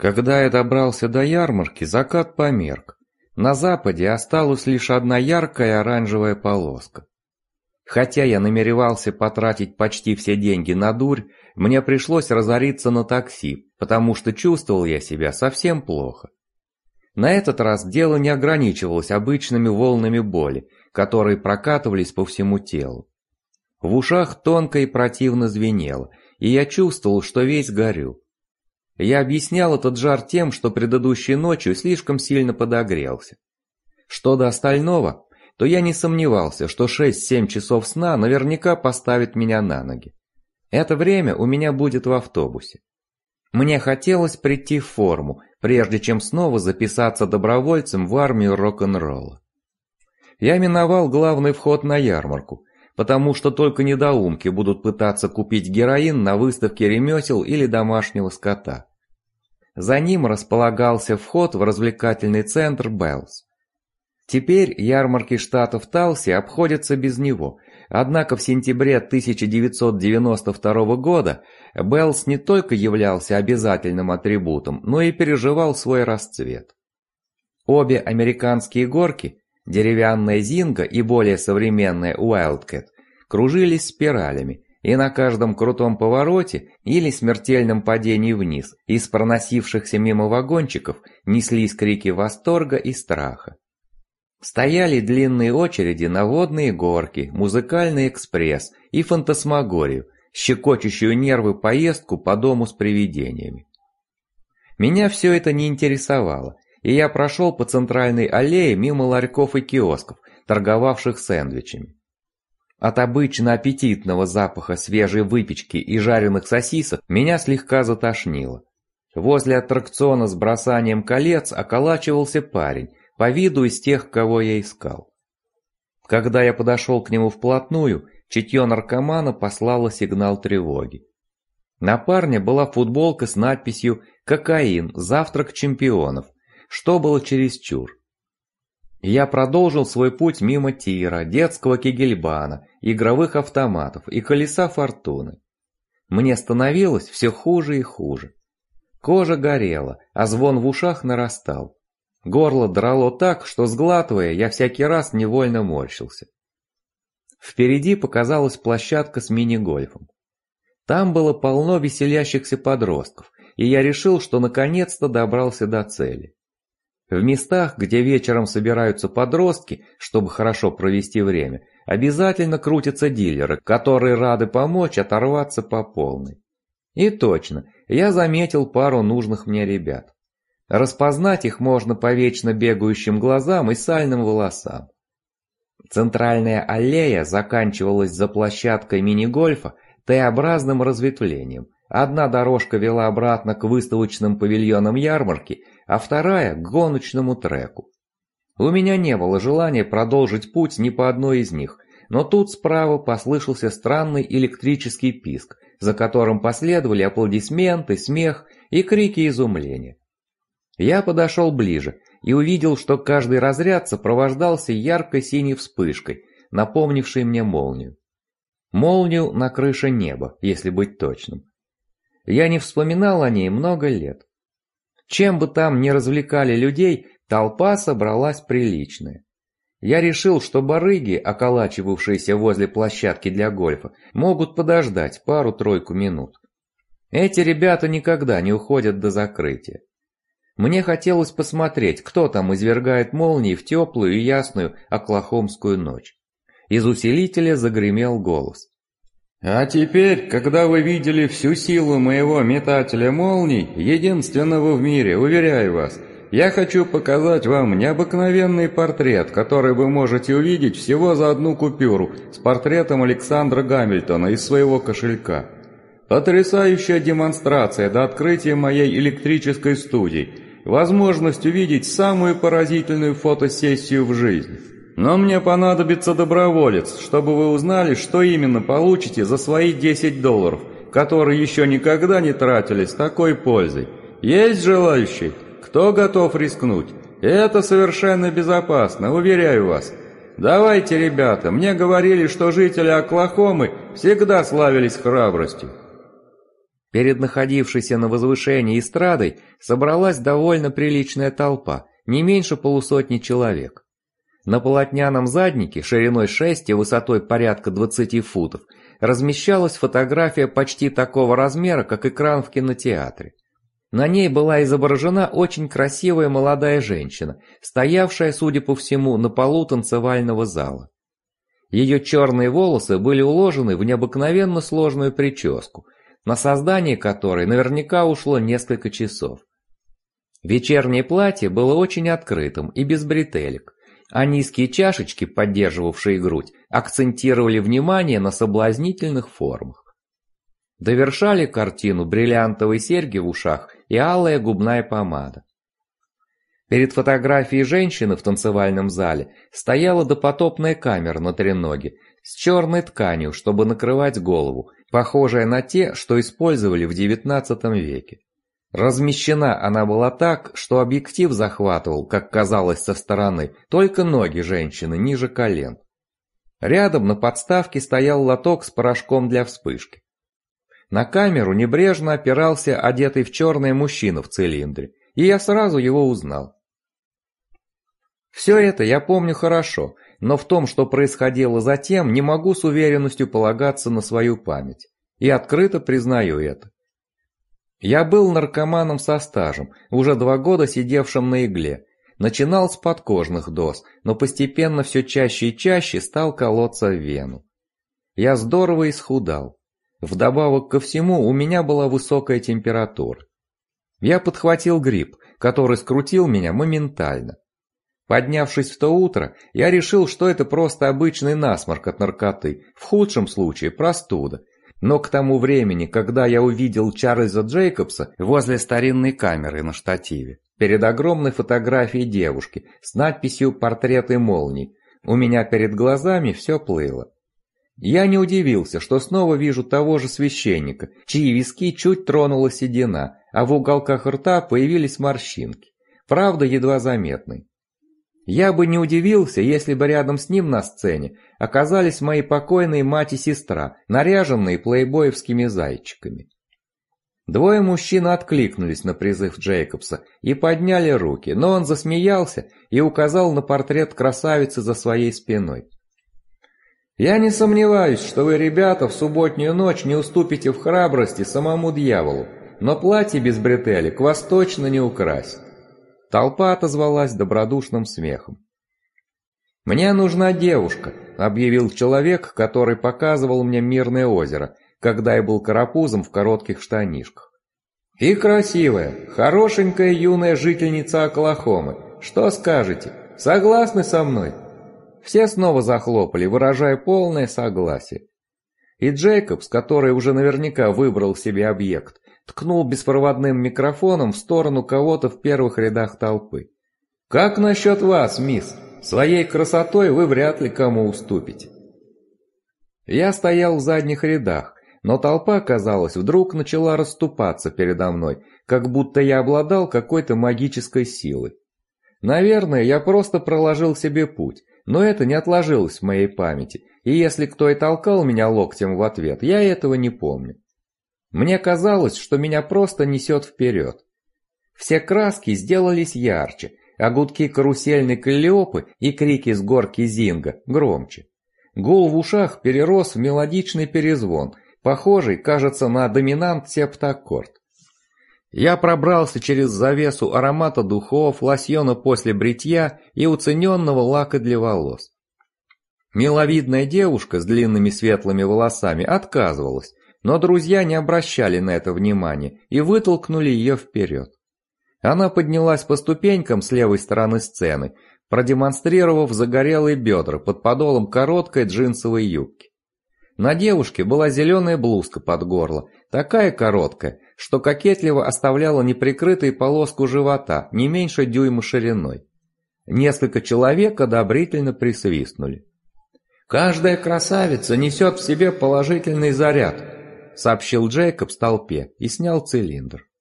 Когда я добрался до ярмарки, закат померк. На западе осталась лишь одна яркая оранжевая полоска. Хотя я намеревался потратить почти все деньги на дурь, мне пришлось разориться на такси, потому что чувствовал я себя совсем плохо. На этот раз дело не ограничивалось обычными волнами боли, которые прокатывались по всему телу. В ушах тонко и противно звенело, и я чувствовал, что весь горю. Я объяснял этот жар тем, что предыдущей ночью слишком сильно подогрелся. Что до остального, то я не сомневался, что 6-7 часов сна наверняка поставит меня на ноги. Это время у меня будет в автобусе. Мне хотелось прийти в форму, прежде чем снова записаться добровольцем в армию рок-н-ролла. Я миновал главный вход на ярмарку, потому что только недоумки будут пытаться купить героин на выставке ремесел или домашнего скота. За ним располагался вход в развлекательный центр Беллс. Теперь ярмарки штатов Талси обходятся без него, однако в сентябре 1992 года Беллс не только являлся обязательным атрибутом, но и переживал свой расцвет. Обе американские горки, деревянная Зинго и более современная Wildcat, кружились спиралями, и на каждом крутом повороте или смертельном падении вниз из проносившихся мимо вагончиков неслись крики восторга и страха. Стояли длинные очереди на водные горки, музыкальный экспресс и фантасмагорию, щекочущую нервы поездку по дому с привидениями. Меня все это не интересовало, и я прошел по центральной аллее мимо ларьков и киосков, торговавших сэндвичами. От обычно аппетитного запаха свежей выпечки и жареных сосисок меня слегка затошнило. Возле аттракциона с бросанием колец околачивался парень, по виду из тех, кого я искал. Когда я подошел к нему вплотную, чутье наркомана послало сигнал тревоги. На парне была футболка с надписью «Кокаин, завтрак чемпионов», что было чересчур. Я продолжил свой путь мимо тира, детского кегельбана, игровых автоматов и колеса фортуны. Мне становилось все хуже и хуже. Кожа горела, а звон в ушах нарастал. Горло драло так, что, сглатывая, я всякий раз невольно морщился. Впереди показалась площадка с мини-гольфом. Там было полно веселящихся подростков, и я решил, что наконец-то добрался до цели. В местах, где вечером собираются подростки, чтобы хорошо провести время, обязательно крутятся дилеры, которые рады помочь оторваться по полной. И точно, я заметил пару нужных мне ребят. Распознать их можно по вечно бегающим глазам и сальным волосам. Центральная аллея заканчивалась за площадкой мини-гольфа Т-образным разветвлением. Одна дорожка вела обратно к выставочным павильонам ярмарки, а вторая к гоночному треку. У меня не было желания продолжить путь ни по одной из них, но тут справа послышался странный электрический писк, за которым последовали аплодисменты, смех и крики изумления. Я подошел ближе и увидел, что каждый разряд сопровождался яркой синей вспышкой, напомнившей мне молнию. Молнию на крыше неба, если быть точным. Я не вспоминал о ней много лет. Чем бы там ни развлекали людей, толпа собралась приличная. Я решил, что барыги, околачивавшиеся возле площадки для гольфа, могут подождать пару-тройку минут. Эти ребята никогда не уходят до закрытия. Мне хотелось посмотреть, кто там извергает молнии в теплую и ясную оклахомскую ночь. Из усилителя загремел голос. А теперь, когда вы видели всю силу моего метателя молний, единственного в мире, уверяю вас, я хочу показать вам необыкновенный портрет, который вы можете увидеть всего за одну купюру с портретом Александра Гамильтона из своего кошелька. Потрясающая демонстрация до открытия моей электрической студии, возможность увидеть самую поразительную фотосессию в жизни. Но мне понадобится доброволец, чтобы вы узнали, что именно получите за свои $10, которые еще никогда не тратили с такой пользой. Есть желающие? Кто готов рискнуть? Это совершенно безопасно, уверяю вас. Давайте, ребята, мне говорили, что жители Оклахомы всегда славились храбростью. Перед находившейся на возвышении эстрадой собралась довольно приличная толпа, не меньше полусотни человек. На полотняном заднике шириной 6 и высотой порядка 20 футов размещалась фотография почти такого размера, как экран в кинотеатре. На ней была изображена очень красивая молодая женщина, стоявшая, судя по всему, на полу танцевального зала. Ее черные волосы были уложены в необыкновенно сложную прическу, на создание которой наверняка ушло несколько часов. Вечернее платье было очень открытым и без бретелек, а низкие чашечки, поддерживавшие грудь, акцентировали внимание на соблазнительных формах. Довершали картину бриллиантовые серьги в ушах и алая губная помада. Перед фотографией женщины в танцевальном зале стояла допотопная камера на треноге с черной тканью, чтобы накрывать голову, похожая на те, что использовали в XIX веке. Размещена она была так, что объектив захватывал, как казалось со стороны, только ноги женщины ниже колен. Рядом на подставке стоял лоток с порошком для вспышки. На камеру небрежно опирался одетый в черное мужчина в цилиндре, и я сразу его узнал. Все это я помню хорошо, но в том, что происходило затем, не могу с уверенностью полагаться на свою память. И открыто признаю это. Я был наркоманом со стажем, уже 2 года сидевшим на игле. Начинал с подкожных доз, но постепенно все чаще и чаще стал колоться в вену. Я здорово исхудал. Вдобавок ко всему у меня была высокая температура. Я подхватил грипп, который скрутил меня моментально. Поднявшись в то утро, я решил, что это просто обычный насморк от наркоты, в худшем случае простуда. Но к тому времени, когда я увидел Чарльза Джейкобса возле старинной камеры на штативе, перед огромной фотографией девушки с надписью «Портреты молний», у меня перед глазами все плыло. Я не удивился, что снова вижу того же священника, чьи виски чуть тронула седина, а в уголках рта появились морщинки, правда едва заметные. Я бы не удивился, если бы рядом с ним на сцене оказались мои покойные мать и сестра, наряженные плейбоевскими зайчиками. 2 мужчин откликнулись на призыв Джейкобса и подняли руки, но он засмеялся и указал на портрет красавицы за своей спиной. «Я не сомневаюсь, что вы, ребята, в субботнюю ночь не уступите в храбрости самому дьяволу, но платье без бретелек вас точно не украсит». Толпа отозвалась добродушным смехом. «Мне нужна девушка», — объявил человек, который показывал мне Мирное озеро, когда я был карапузом в коротких штанишках. «И красивая, хорошенькая юная жительница Оклахомы. Что скажете? Согласны со мной?» Все снова захлопали, выражая полное согласие. И Джейкобс, который уже наверняка выбрал себе объект, ткнул беспроводным микрофоном в сторону кого-то в первых рядах толпы. «Как насчет вас, мисс? Своей красотой вы вряд ли кому уступите». Я стоял в задних рядах, но толпа, казалось, вдруг начала расступаться передо мной, как будто я обладал какой-то магической силой. Наверное, я просто проложил себе путь, но это не отложилось в моей памяти, и если кто и толкал меня локтем в ответ, я этого не помню. Мне казалось, что меня просто несет вперед. Все краски сделались ярче, а гудки карусельной Каллиопы и крики с горки Зинга громче. Гул в ушах перерос в мелодичный перезвон, похожий, кажется, на доминант септаккорд. Я пробрался через завесу аромата духов, лосьона после бритья и уцененного лака для волос. Миловидная девушка с длинными светлыми волосами отказывалась, но друзья не обращали на это внимания и вытолкнули ее вперед. Она поднялась по ступенькам с левой стороны сцены, продемонстрировав загорелые бедра под подолом короткой джинсовой юбки. На девушке была зеленая блузка под горло, такая короткая, что кокетливо оставляла неприкрытой полоску живота, не меньше дюйма шириной. Несколько человек одобрительно присвистнули. «Каждая красавица несет в себе положительный заряд», — сообщил Джейкобс толпе и снял цилиндр.